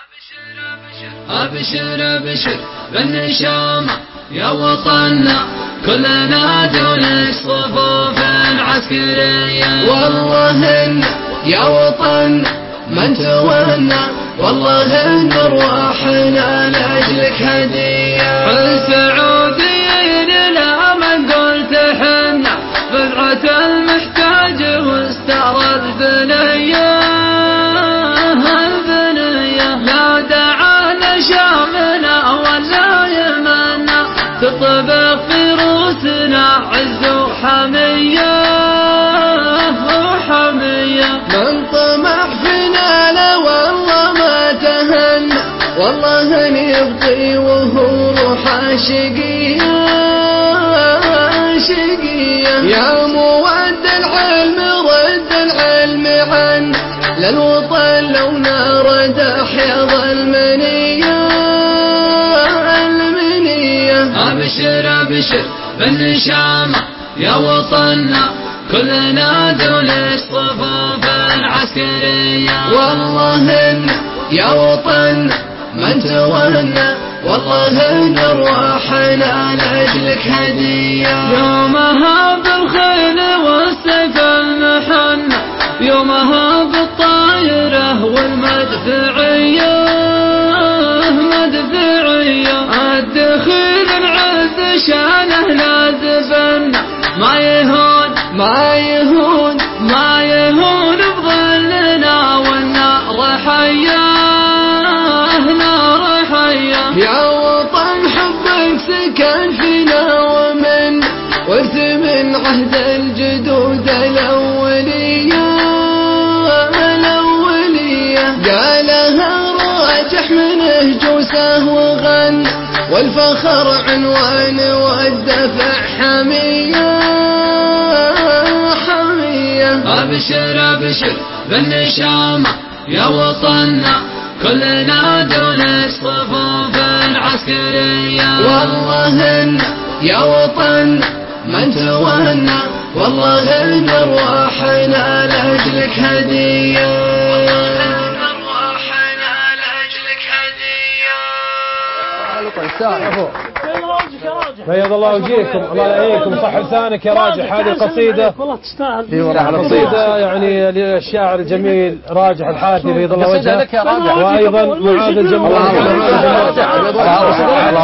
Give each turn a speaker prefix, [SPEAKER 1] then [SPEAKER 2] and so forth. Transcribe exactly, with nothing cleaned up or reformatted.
[SPEAKER 1] أبشر أبشر بالنشامة يا وطننا، كلنا جنود صفوف عسكرية.
[SPEAKER 2] والله إن يا وطننا من تولنا، والله إن أرواحنا لأجلك هدية.
[SPEAKER 1] السعوديين لا من قلت حنا بضعة المحتاج واسترى البنية. البنية لا دعانا شامنا ولا يمنا، تطبق في روسنا عز وحمية. وحمية
[SPEAKER 2] من طمع فينا لا والله ما تهنى، والله إن يبقي وهو روحه شقية. شقية يا مود العلم رد العلم عنا، للوطن لو نرد حيض المنية. المنية
[SPEAKER 1] أبشر أبشر بالنشامة يا وطننا، كلنا جنود صفوف عسكرية.
[SPEAKER 2] والله إن يا وطننا من تولنا، والله إن أرواحنا لأجلك هدية.
[SPEAKER 1] يومها بالخيل والسيف المحنة، يومها بالطائرة والمدفعية. مدفعية الدخيل العز شانه نازفنا، ما يهون
[SPEAKER 2] ما يهون
[SPEAKER 1] ما يهون بظلنا والنار حياه. نار حياه
[SPEAKER 2] يا وطن حبك سكن فينا ومن ورث من عهد الجدود الأولية. الأولية قالها راجح من جوسه وغنى، والفخر عنوان والدفع حمية. حمية
[SPEAKER 1] أبشر أبشر بالنشامة يا وطننا، كلنا جنود صفوف عسكرية.
[SPEAKER 2] والله إن يا وطننا من تولنا، والله إن أرواحنا لأجلك هدية. أرواحنا لأجلك هدية.
[SPEAKER 3] بيض الله وجهكم، الله يعينكم، صح لسانك يا راجح. هذه قصيدة قصيدة يعني للشاعر الجميل راجح الحارثي بيض الله وجهه، وأيضا معاذ الجمهور.